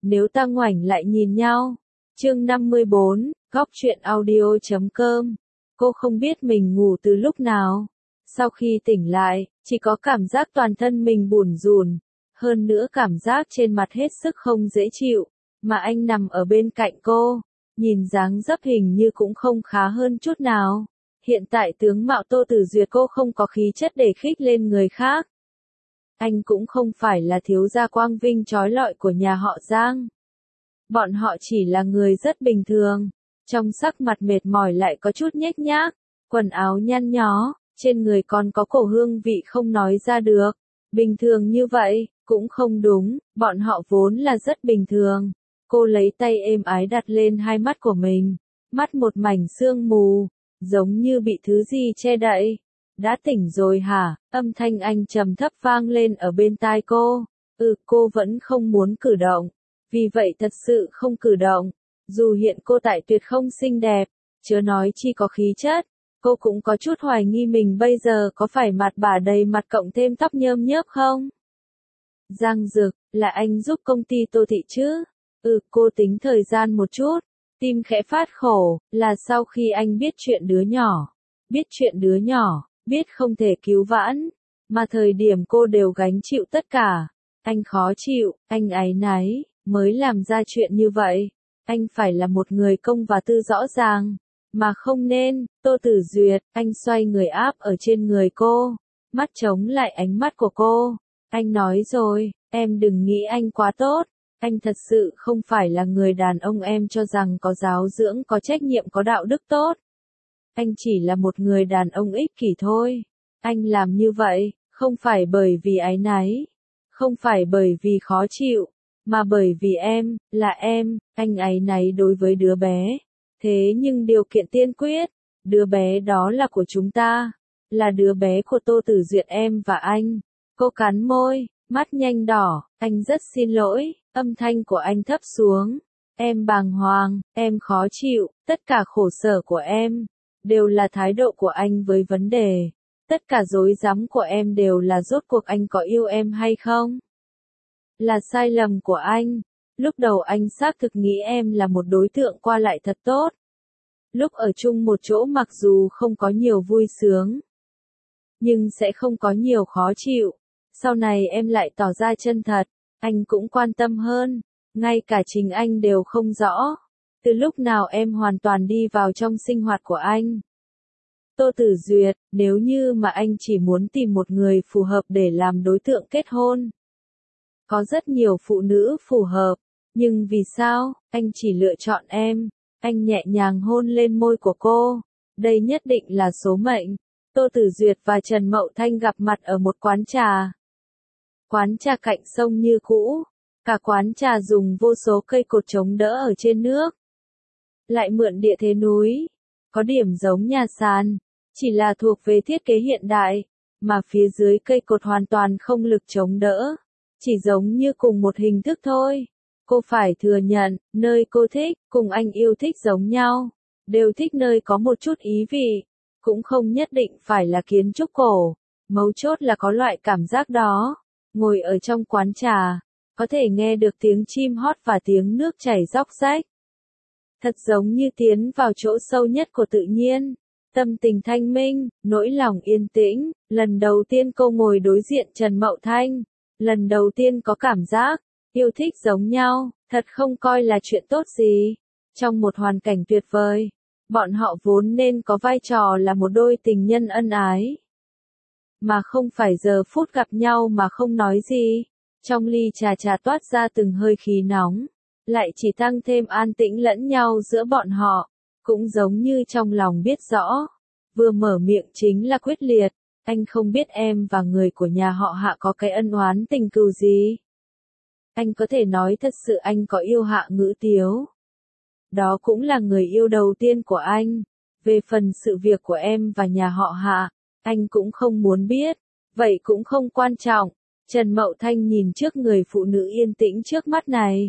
Nếu ta ngoảnh lại nhìn nhau. Chương 54, góc truyện audio.com. Cô không biết mình ngủ từ lúc nào. Sau khi tỉnh lại, chỉ có cảm giác toàn thân mình bủn rủn, hơn nữa cảm giác trên mặt hết sức không dễ chịu, mà anh nằm ở bên cạnh cô, nhìn dáng dấp hình như cũng không khá hơn chút nào. Hiện tại tướng mạo Tô Tử Duyệt cô không có khí chất để khích lên người khác. Anh cũng không phải là thiếu gia quang vinh trói lọi của nhà họ Giang. Bọn họ chỉ là người rất bình thường, trong sắc mặt mệt mỏi lại có chút nhếch nhác, quần áo nhăn nhó, trên người còn có cổ hương vị không nói ra được. Bình thường như vậy, cũng không đúng, bọn họ vốn là rất bình thường. Cô lấy tay êm ái đặt lên hai mắt của mình, mắt một mảnh sương mù, giống như bị thứ gì che đậy. Đã tỉnh rồi hả? Âm thanh anh trầm thấp vang lên ở bên tai cô. Cô vẫn không muốn cử động. Vì vậy thật sự không cử động. Dù hiện cô tại tuyệt không xinh đẹp, chớ nói chi có khí chất, cô cũng có chút hoài nghi mình bây giờ có phải mặt bả đầy mặt cộng thêm tóc nhơm nhớp không? Giang Dực, là anh giúp công ty Tô Thị chứ? Cô tính thời gian một chút. Tim khẽ phát khổ, là sau khi anh biết chuyện đứa nhỏ. Biết chuyện đứa nhỏ, biết không thể cứu vãn. Mà thời điểm cô đều gánh chịu tất cả. Anh khó chịu, anh áy náy, mới làm ra chuyện như vậy. Anh phải là một người công và tư rõ ràng. Mà không nên, Tô Tử Duyệt, anh xoay người áp ở trên người cô. Mắt chống lại ánh mắt của cô. Anh nói rồi, em đừng nghĩ anh quá tốt. Anh thật sự không phải là người đàn ông em cho rằng có giáo dưỡng, có trách nhiệm, có đạo đức tốt. Anh chỉ là một người đàn ông ích kỷ thôi. Anh làm như vậy, không phải bởi vì áy náy, không phải bởi vì khó chịu, mà bởi vì em, là em, anh áy náy đối với đứa bé. Thế nhưng điều kiện tiên quyết, đứa bé đó là của chúng ta, là đứa bé của Tô Tử Duyệt em và anh. Cô cắn môi, mắt nhanh đỏ, anh rất xin lỗi, âm thanh của anh thấp xuống. Em bàng hoàng, em khó chịu, tất cả khổ sở của em, đều là thái độ của anh với vấn đề. Tất cả rối rắm của em đều là rốt cuộc anh có yêu em hay không? Là sai lầm của anh. Lúc đầu anh xác thực nghĩ em là một đối tượng qua lại thật tốt. Lúc ở chung một chỗ mặc dù không có nhiều vui sướng, nhưng sẽ không có nhiều khó chịu. Sau này em lại tỏ ra chân thật, anh cũng quan tâm hơn, ngay cả chính anh đều không rõ. Từ lúc nào em hoàn toàn đi vào trong sinh hoạt của anh. Tô Tử Duyệt, nếu như mà anh chỉ muốn tìm một người phù hợp để làm đối tượng kết hôn. Có rất nhiều phụ nữ phù hợp, nhưng vì sao, anh chỉ lựa chọn em? Anh nhẹ nhàng hôn lên môi của cô. Đây nhất định là số mệnh. Tô Tử Duyệt và Trần Mậu Thanh gặp mặt ở một quán trà. Quán trà cạnh sông như cũ. Cả quán trà dùng vô số cây cột chống đỡ ở trên nước. Lại mượn địa thế núi. Có điểm giống nhà sàn, chỉ là thuộc về thiết kế hiện đại, mà phía dưới cây cột hoàn toàn không lực chống đỡ. Chỉ giống như cùng một hình thức thôi. Cô phải thừa nhận, nơi cô thích, cùng anh yêu thích giống nhau. Đều thích nơi có một chút ý vị. Cũng không nhất định phải là kiến trúc cổ. Mấu chốt là có loại cảm giác đó. Ngồi ở trong quán trà, có thể nghe được tiếng chim hót và tiếng nước chảy róc rách. Thật giống như tiến vào chỗ sâu nhất của tự nhiên. Tâm tình thanh minh, nỗi lòng yên tĩnh. Lần đầu tiên cô ngồi đối diện Trần Mậu Thanh. Lần đầu tiên có cảm giác, yêu thích giống nhau, thật không coi là chuyện tốt gì. Trong một hoàn cảnh tuyệt vời, bọn họ vốn nên có vai trò là một đôi tình nhân ân ái. Mà không phải giờ phút gặp nhau mà không nói gì. Trong ly trà toát ra từng hơi khí nóng, lại chỉ tăng thêm an tĩnh lẫn nhau giữa bọn họ. Cũng giống như trong lòng biết rõ, vừa mở miệng chính là quyết liệt. Anh không biết em và người của nhà họ Hạ có cái ân oán tình cừu gì. Anh có thể nói thật sự anh có yêu Hạ Ngữ Tiếu. Đó cũng là người yêu đầu tiên của anh. Về phần sự việc của em và nhà họ Hạ, anh cũng không muốn biết. Vậy cũng không quan trọng. Trần Mậu Thanh nhìn trước người phụ nữ yên tĩnh trước mắt này.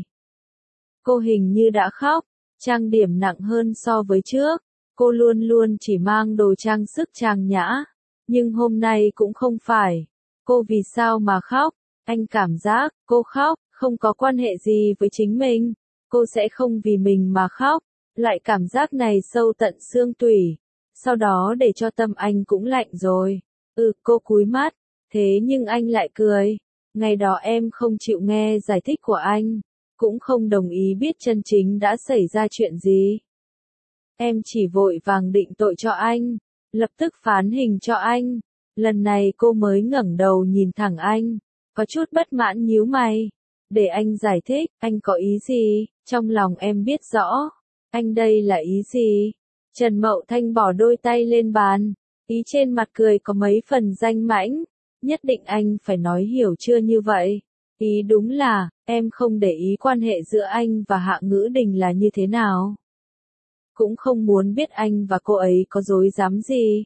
Cô hình như đã khóc, trang điểm nặng hơn so với trước. Cô luôn luôn chỉ mang đồ trang sức trang nhã. Nhưng hôm nay cũng không phải. Cô vì sao mà khóc? Anh cảm giác, cô khóc, không có quan hệ gì với chính mình, cô sẽ không vì mình mà khóc, loại cảm giác này sâu tận xương tủy, sau đó để cho tâm anh cũng lạnh rồi. Cô cúi mắt, thế nhưng anh lại cười. Ngày đó em không chịu nghe giải thích của anh, cũng không đồng ý biết chân chính đã xảy ra chuyện gì. Em chỉ vội vàng định tội cho anh, lập tức phán hình cho anh. Lần này cô mới ngẩng đầu nhìn thẳng anh, có chút bất mãn nhíu mày. Để anh giải thích, anh có ý gì? Trong lòng em biết rõ. Anh đây là ý gì? Trần Mậu Thanh bỏ đôi tay lên bàn, ý trên mặt cười có mấy phần danh mãnh. Nhất định anh phải nói hiểu chưa như vậy. Ý đúng là, em không để ý quan hệ giữa anh và Hạ Ngữ Đình là như thế nào. Cũng không muốn biết anh và cô ấy có dối dám gì.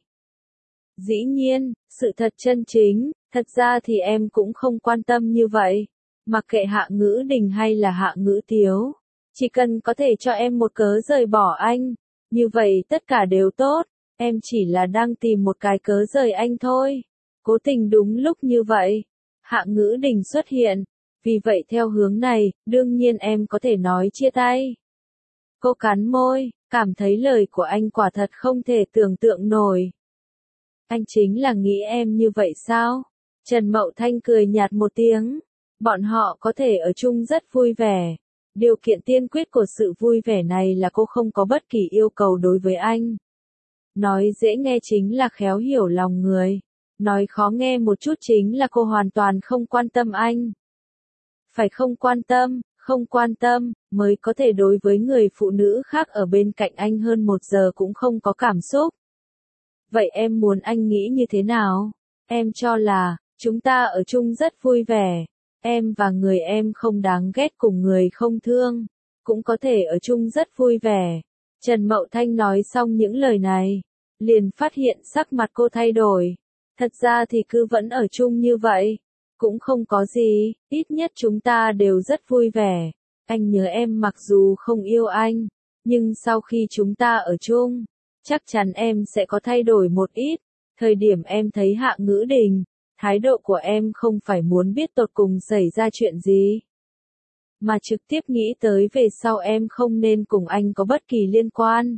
Dĩ nhiên, sự thật chân chính, thật ra thì em cũng không quan tâm như vậy. Mặc kệ Hạ Ngữ Đình hay là Hạ Ngữ Tiếu, chỉ cần có thể cho em một cớ rời bỏ anh, như vậy tất cả đều tốt, em chỉ là đang tìm một cái cớ rời anh thôi. Cố tình đúng lúc như vậy, Hạ Ngữ Đình xuất hiện, vì vậy theo hướng này, đương nhiên em có thể nói chia tay. Cô cắn môi, cảm thấy lời của anh quả thật không thể tưởng tượng nổi. Anh chính là nghĩ em như vậy sao? Trần Mậu Thanh cười nhạt một tiếng. Bọn họ có thể ở chung rất vui vẻ. Điều kiện tiên quyết của sự vui vẻ này là cô không có bất kỳ yêu cầu đối với anh. Nói dễ nghe chính là khéo hiểu lòng người. Nói khó nghe một chút chính là cô hoàn toàn không quan tâm anh. Phải không quan tâm, mới có thể đối với người phụ nữ khác ở bên cạnh anh hơn 1 giờ cũng không có cảm xúc. Vậy em muốn anh nghĩ như thế nào? Em cho là, chúng ta ở chung rất vui vẻ. Em và người em không đáng ghét cùng người không thương. Cũng có thể ở chung rất vui vẻ. Trần Mậu Thanh nói xong những lời này, liền phát hiện sắc mặt cô thay đổi. Thật ra thì cứ vẫn ở chung như vậy. Cũng không có gì, ít nhất chúng ta đều rất vui vẻ. Anh nhớ em mặc dù không yêu anh, nhưng sau khi chúng ta ở chung, chắc chắn em sẽ có thay đổi một ít. Thời điểm em thấy Hạ Ngữ Đình, thái độ của em không phải muốn biết tột cùng xảy ra chuyện gì, mà trực tiếp nghĩ tới về sau em không nên cùng anh có bất kỳ liên quan.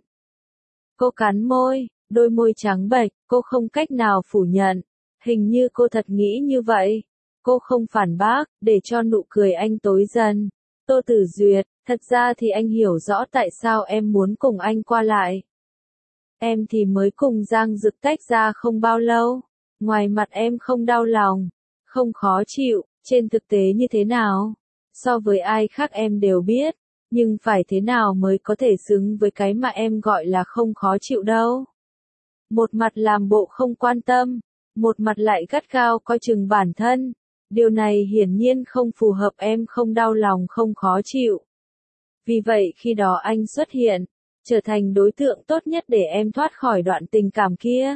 Cô cắn môi, đôi môi trắng bệch, cô không cách nào phủ nhận. Hình như cô thật nghĩ như vậy. Cô không phản bác, để cho nụ cười anh tối dần. Tô Tử Duyệt, thật ra thì anh hiểu rõ tại sao em muốn cùng anh qua lại. Em thì mới cùng Giang Dực tách ra không bao lâu. Ngoài mặt em không đau lòng, không khó chịu, trên thực tế như thế nào? So với ai khác em đều biết, nhưng phải thế nào mới có thể xứng với cái mà em gọi là không khó chịu đâu. Một mặt làm bộ không quan tâm, một mặt lại gắt gao coi chừng bản thân. Điều này hiển nhiên không phù hợp, em không đau lòng không khó chịu. Vì vậy khi đó anh xuất hiện, trở thành đối tượng tốt nhất để em thoát khỏi đoạn tình cảm kia.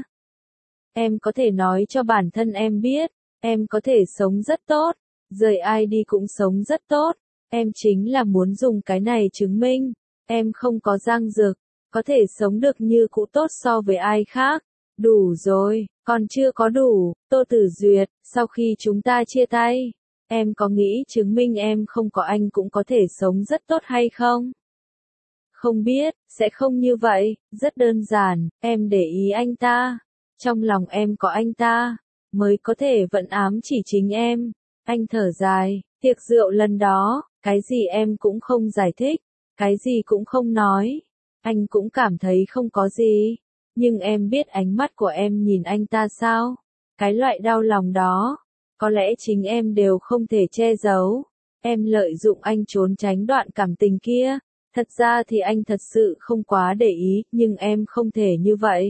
Em có thể nói cho bản thân em biết, em có thể sống rất tốt, rời ai đi cũng sống rất tốt. Em chính là muốn dùng cái này chứng minh, em không có Giang Dực, có thể sống được như cũ tốt so với ai khác. Đủ rồi, còn chưa có đủ. Tô Tử Duyệt, sau khi chúng ta chia tay, em có nghĩ chứng minh em không có anh cũng có thể sống rất tốt hay không? Không biết, sẽ không như vậy, rất đơn giản, em để ý anh ta. Trong lòng em có anh ta, mới có thể vẫn ám chỉ chính em. Anh thở dài, tiệc rượu lần đó, cái gì em cũng không giải thích, cái gì cũng không nói. Anh cũng cảm thấy không có gì. Nhưng em biết ánh mắt của em nhìn anh ta sao? Cái loại đau lòng đó, có lẽ chính em đều không thể che giấu. Em lợi dụng anh trốn tránh đoạn cảm tình kia. Thật ra thì anh thật sự không quá để ý, nhưng em không thể như vậy.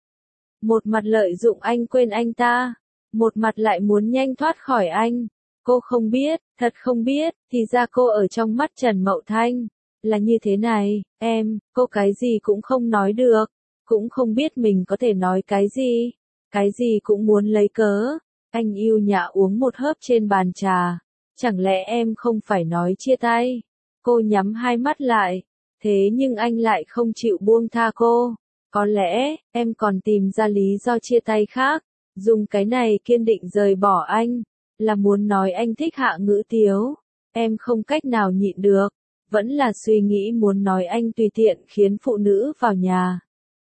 Một mặt lợi dụng anh quên anh ta, một mặt lại muốn nhanh thoát khỏi anh. Cô không biết, thật không biết, thì ra cô ở trong mắt Trần Mậu Thanh là như thế này. Cô cái gì cũng không nói được, cũng không biết mình có thể nói cái gì cũng muốn lấy cớ. Anh yêu nhã uống một hớp trên bàn trà. Chẳng lẽ em không phải nói chia tay? Cô nhắm hai mắt lại, thế nhưng anh lại không chịu buông tha cô. Có lẽ, em còn tìm ra lý do chia tay khác, dùng cái này kiên định rời bỏ anh, là muốn nói anh thích Hạ Ngữ Tiếu. Em không cách nào nhịn được, vẫn là suy nghĩ muốn nói anh tùy tiện khiến phụ nữ vào nhà.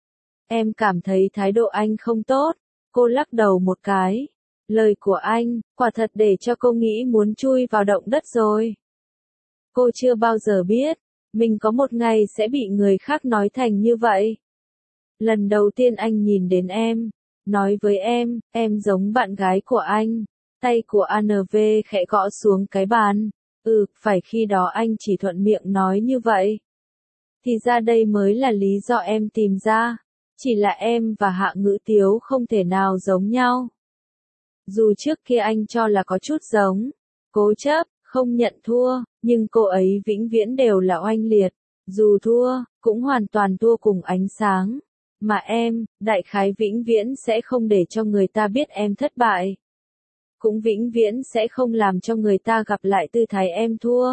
Em cảm thấy thái độ anh không tốt, cô lắc đầu một cái. Lời của anh, quả thật để cho cô nghĩ muốn chui vào động đất rồi. Cô chưa bao giờ biết, mình có một ngày sẽ bị người khác nói thành như vậy. Lần đầu tiên anh nhìn đến em, nói với em giống bạn gái của anh. Tay của ANV khẽ gõ xuống cái bàn. Phải khi đó anh chỉ thuận miệng nói như vậy. Thì ra đây mới là lý do em tìm ra. Chỉ là em và Hạ Ngữ Tiếu không thể nào giống nhau. Dù trước kia anh cho là có chút giống, cố chấp, không nhận thua, nhưng cô ấy vĩnh viễn đều là oanh liệt. Dù thua, cũng hoàn toàn thua cùng ánh sáng. Mà em, đại khái vĩnh viễn sẽ không để cho người ta biết em thất bại. Cũng vĩnh viễn sẽ không làm cho người ta gặp lại tư thái em thua.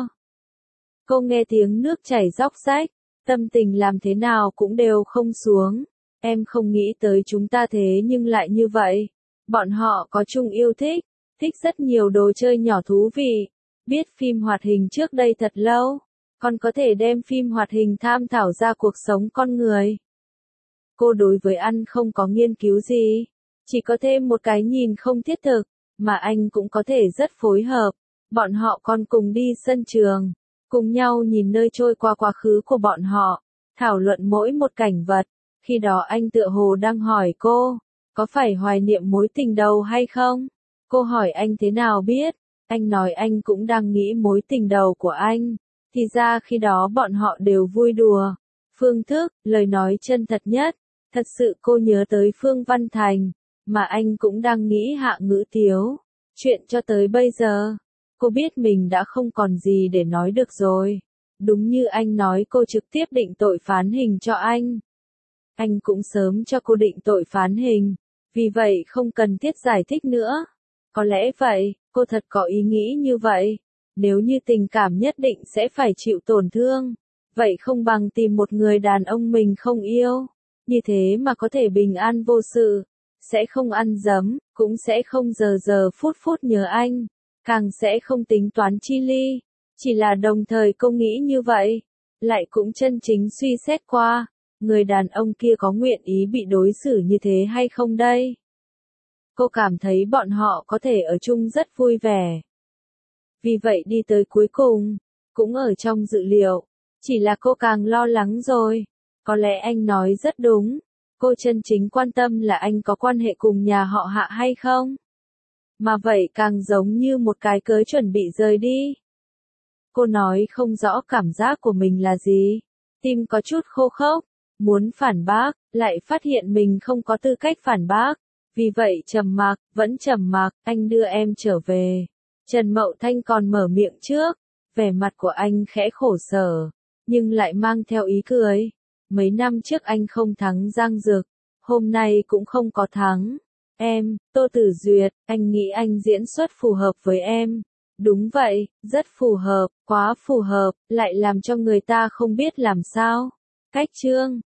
Cô nghe tiếng nước chảy róc rách, tâm tình làm thế nào cũng đều không xuống. Em không nghĩ tới chúng ta thế nhưng lại như vậy. Bọn họ có chung yêu thích, thích rất nhiều đồ chơi nhỏ thú vị. Biết phim hoạt hình trước đây thật lâu, còn có thể đem phim hoạt hình tham thảo ra cuộc sống con người. Cô đối với ăn không có nghiên cứu gì, chỉ có thêm một cái nhìn không thiết thực, mà anh cũng có thể rất phối hợp. Bọn họ còn cùng đi sân trường, cùng nhau nhìn nơi trôi qua quá khứ của bọn họ, thảo luận mỗi một cảnh vật. Khi đó anh tựa hồ đang hỏi cô, có phải hoài niệm mối tình đầu hay không? Cô hỏi anh thế nào biết? Anh nói anh cũng đang nghĩ mối tình đầu của anh. Thì ra khi đó bọn họ đều vui đùa. Phương thức, lời nói chân thật nhất. Thật sự cô nhớ tới Phương Văn Thành, mà anh cũng đang nghĩ Hạ Ngữ Tiếu. Chuyện cho tới bây giờ, cô biết mình đã không còn gì để nói được rồi. Đúng như anh nói, cô trực tiếp định tội phán hình cho anh. Anh cũng sớm cho cô định tội phán hình, vì vậy không cần thiết giải thích nữa. Có lẽ vậy, cô thật có ý nghĩ như vậy. Nếu như tình cảm nhất định sẽ phải chịu tổn thương, vậy không bằng tìm một người đàn ông mình không yêu. Như thế mà có thể bình an vô sự, sẽ không ăn dấm, cũng sẽ không giờ giờ phút phút nhớ anh, càng sẽ không tính toán chi ly. Chỉ là đồng thời cô nghĩ như vậy, lại cũng chân chính suy xét qua, người đàn ông kia có nguyện ý bị đối xử như thế hay không đây? Cô cảm thấy bọn họ có thể ở chung rất vui vẻ. Vì vậy đi tới cuối cùng, cũng ở trong dự liệu, chỉ là cô càng lo lắng rồi. Có lẽ anh nói rất đúng, cô chân chính quan tâm là anh có quan hệ cùng nhà họ Hạ hay không? Mà vậy càng giống như một cái cớ chuẩn bị rời đi. Cô nói không rõ cảm giác của mình là gì, tim có chút khô khốc, muốn phản bác, lại phát hiện mình không có tư cách phản bác. Vì vậy trầm mặc, vẫn trầm mặc, anh đưa em trở về. Trần Mậu Thanh còn mở miệng trước, vẻ mặt của anh khẽ khổ sở, nhưng lại mang theo ý cười. Mấy năm trước anh không thắng Giang Dực, hôm nay cũng không có thắng. Em, Tô Tử Duyệt, anh nghĩ anh diễn xuất phù hợp với em. Đúng vậy, rất phù hợp, quá phù hợp, lại làm cho người ta không biết làm sao. Cách chương